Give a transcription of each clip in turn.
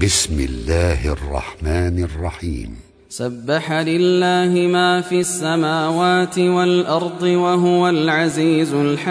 بسم الله الرحمن الرحيم. سبح لله ما في السماوات والأرض وهو العزيز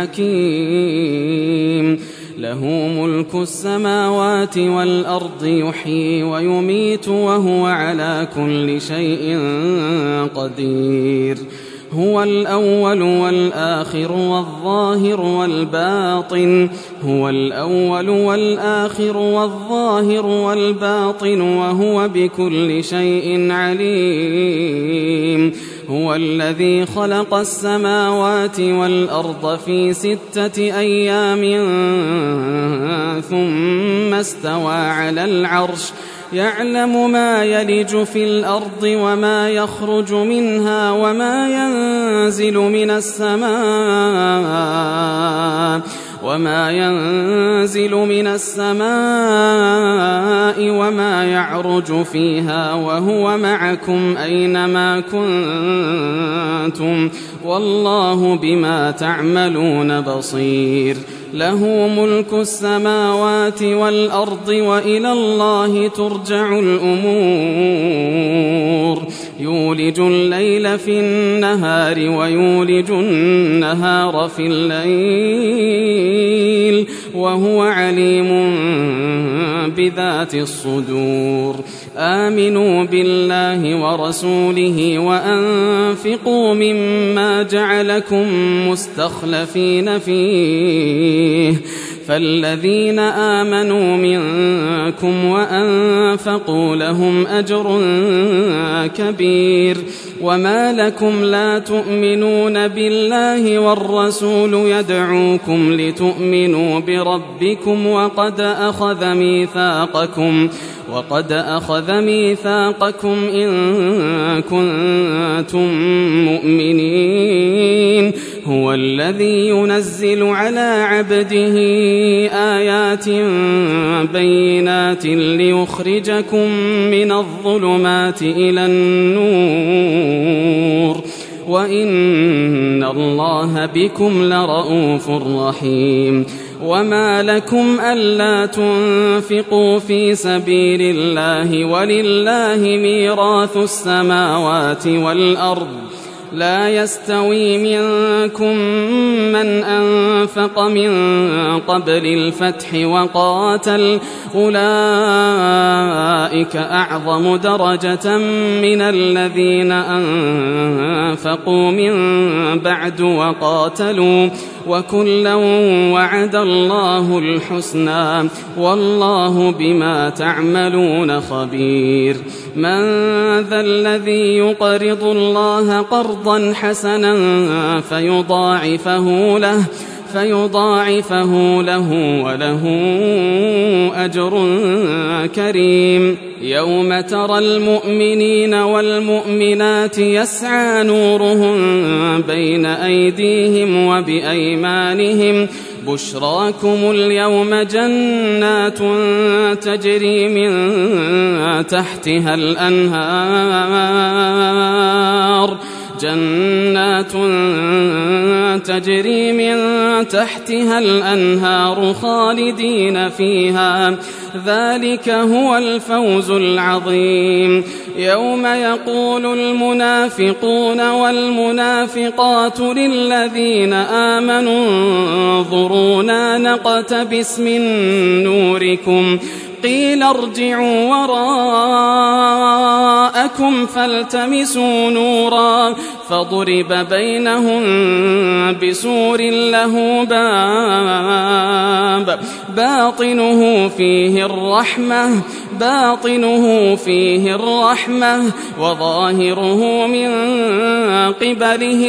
الحكيم. له ملك السماوات والأرض يحيي ويميت وهو على كل شيء قدير. هو الأول والآخر والظاهر والباطن. هو الأول والآخر والظاهر والباطن وهو بكل شيء عليم. هو الذي خلق السماوات والأرض في 6 أيام ثم استوى على العرش يعلم ما يلج في الأرض وما يخرج منها وما ينزل من السماء وما يعرج فيها وهو معكم أينما كنتم والله بما تعملون بصير. له ملك السماوات والأرض وإلى الله ترجع الأمور. يولج الليل في النهار ويولج النهار في الليل وهو عليم بذات الصدور. آمنوا بالله ورسوله وأنفقوا مما جعلكم مستخلفين فيه. فالذين آمنوا منكم وأنفقوا لهم أجر كبير. وما لكم لا تؤمنون بالله والرسول يدعوكم لتؤمنوا بربكم وقد أخذ ميثاقكم إن كنتم مؤمنين. هو الذي ينزل على عبده آيات بينات ليخرجكم من الظلمات إلى النور وإن الله بكم لرءوف رحيم. وما لكم ألا تنفقوا في سبيل الله ولله ميراث السماوات والأرض. لا يستوي منكم من أنفق من قبل الفتح وقاتل أولئك أعظم درجة من الذين أنفقوا من بعد وقاتلوا وكلا وعد الله الحسنى والله بما تعملون خبير. من ذا الذي يقرض الله قرضا حسنا فيضاعفه له وله أجر كريم. يوم ترى المؤمنين والمؤمنات يسعى نورهم بين أيديهم وبأيمانهم بشراكم اليوم جنات تجري من تحتها الأنهار خالدين فيها ذلك هو الفوز العظيم. يوم يقول المنافقون والمنافقات للذين آمنوا انظرونا نقتبس من نوركم قيل ارجعوا وراءكم فالتمسوا نورا فضرب بينهم بسور له باب باطنه فيه الرحمة وظاهره من قبله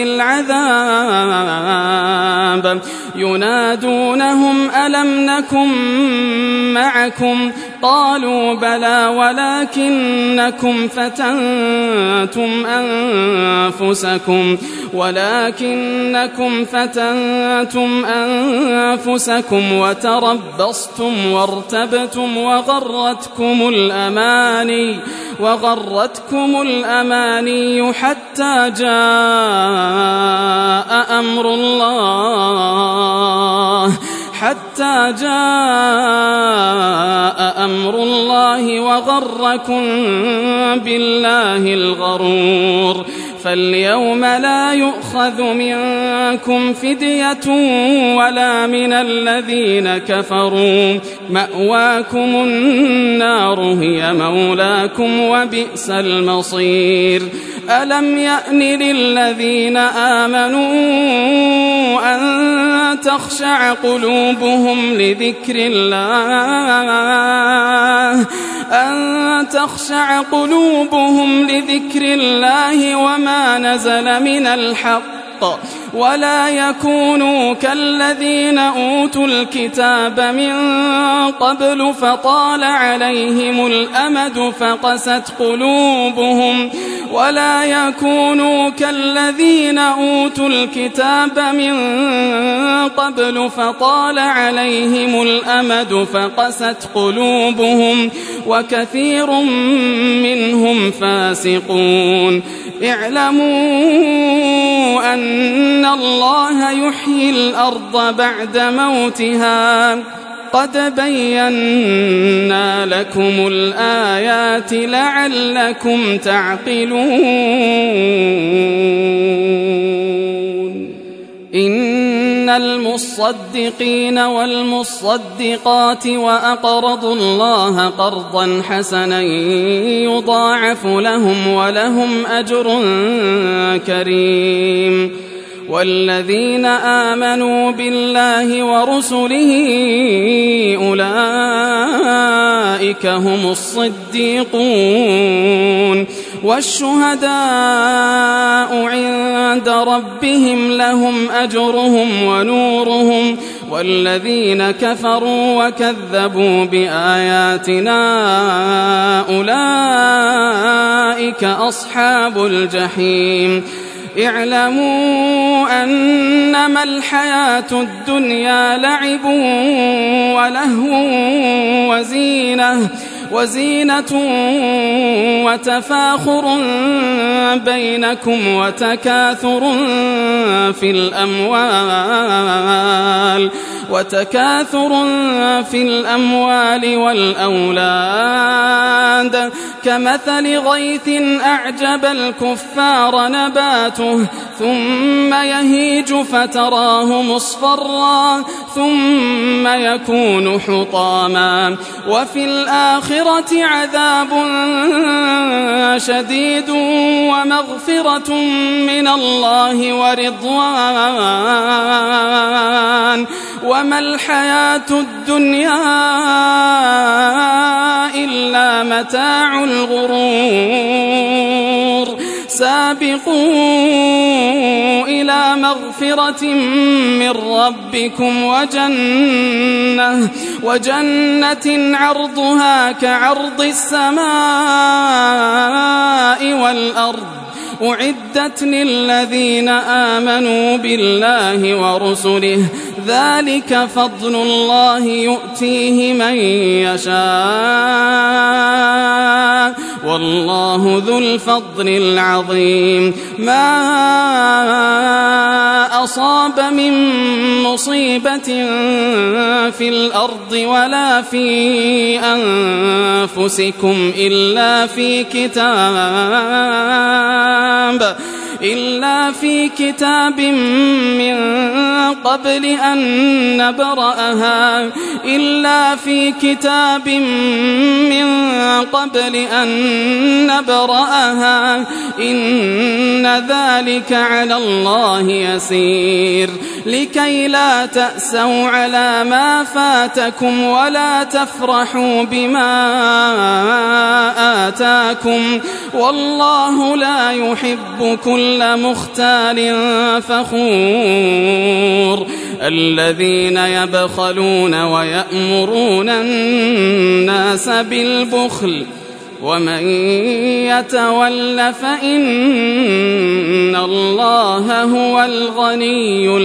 العذاب. ينادونهم ألم نكن معكم قالوا بلى ولكنكم فتنتم أنفسكم وتربصتم وارتبتم وغرتكم الأماني حتى جاء أمر الله حتى جاء أمر الله وغركم بالله الغرور. فاليوم لا يؤخذ منكم فدية ولا من الذين كفروا، مأواكم النار هي مولاكم وبئس المصير. ألم يأن للذين آمنوا أن تخشع قلوبهم لذكر الله وما نزل من الحق، ولا يكونوا كالذين أوتوا الكتاب من قبل فطال عليهم الأمد فقست قلوبهم وكثير منهم فاسقون. اعلموا أن الله يحيي الأرض بعد موتها، قد بينا لكم الآيات لعلكم تعقلون. إن المصدقين والمصدقات وأقرضوا الله قرضا حسنا يضاعف لهم ولهم أجر كريم. والذين آمنوا بالله ورسله أولئك هم الصديقون والشهداء عند ربهم لهم أجرهم ونورهم. والذين كفروا وكذبوا بآياتنا أولئك أصحاب الجحيم. اعلموا أنما الحياة الدنيا لعب ولهو وزينة وتفاخر بينكم وتكاثر في الأموال والأولاد، كمثل غيث أعجب الكفار نباته ثم يهيج فتراه مصفرا ثم يكون حطاما، وفي الآخرة عذاب شديد ومغفرة من الله ورضوان، وما الحياة الدنيا إلا متاع الغرور. سابقوا إلى مغفرة من ربكم وجنة عرضها كعرض السماء والأرض أعدت للذين آمنوا بالله ورسله، ذلك فضل الله يؤتيه من يشاء والله ذو الفضل العظيم. ما أصاب من مصيبة في الأرض ولا في أنفسكم إلا في كتاب من قبل أن نبرأها إن ذلك على الله يسير. لكي لا تأسوا على ما فاتكم ولا تفرحوا بما آتاكم، والله لا يحب كل مختال فخور. الذين يبخلون ويأمرون الناس بالبخل ومن يتول فإن الله هو الغني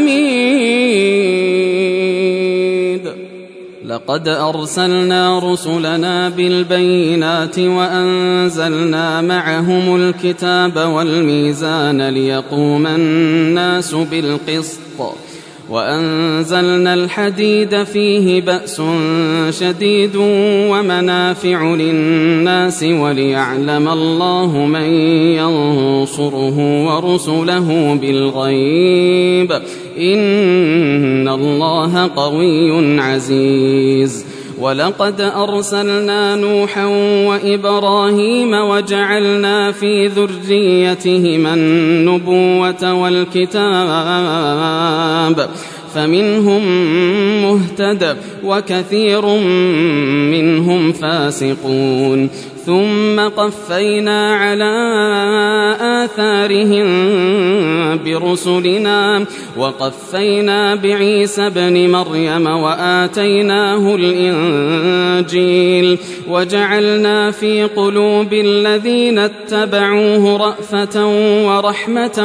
الحميد. لقد أرسلنا رسلنا بالبينات وأنزلنا معهم الكتاب والميزان ليقوم الناس بالقسط وأنزلنا الحديد فيه بأس شديد ومنافع للناس وليعلم الله من ينصره ورسله بالغيب إن الله قوي عزيز ولقد أرسلنا نوحا وإبراهيم وجعلنا في ذريتهما النبوة والكتاب فمنهم مهتد وكثير منهم فاسقون ثم قفينا على آثارهم برسلنا وقفينا بعيسى ابن مريم وآتيناه الإنجيل وجعلنا في قلوب الذين اتبعوه رأفة ورحمة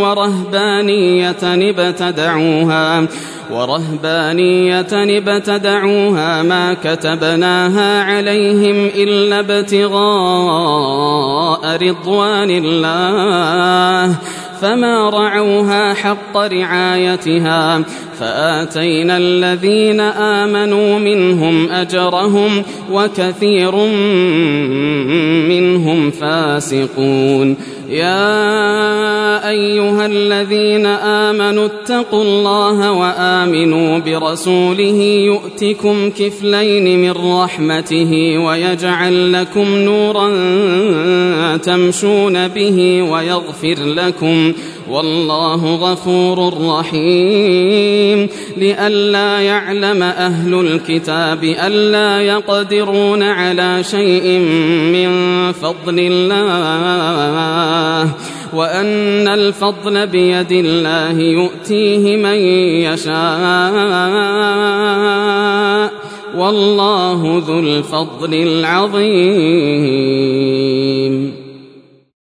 ورهبانية ابتدعوها ما كتبناها عليهم إلا ابتغاء رضوان الله فما رعوها حق رعايتها فآتينا الذين آمنوا منهم أجرهم وكثير منهم فاسقون يا أيها الذين آمنوا اتقوا الله وآمنوا برسوله يؤتكم كفلين من رحمته ويجعل لكم نورا تمشون به ويغفر لكم والله غفور رحيم لئلا يعلم أهل الكتاب ألا يقدرون على شيء من فضل الله وأن الفضل بيد الله يؤتيه من يشاء والله ذو الفضل العظيم.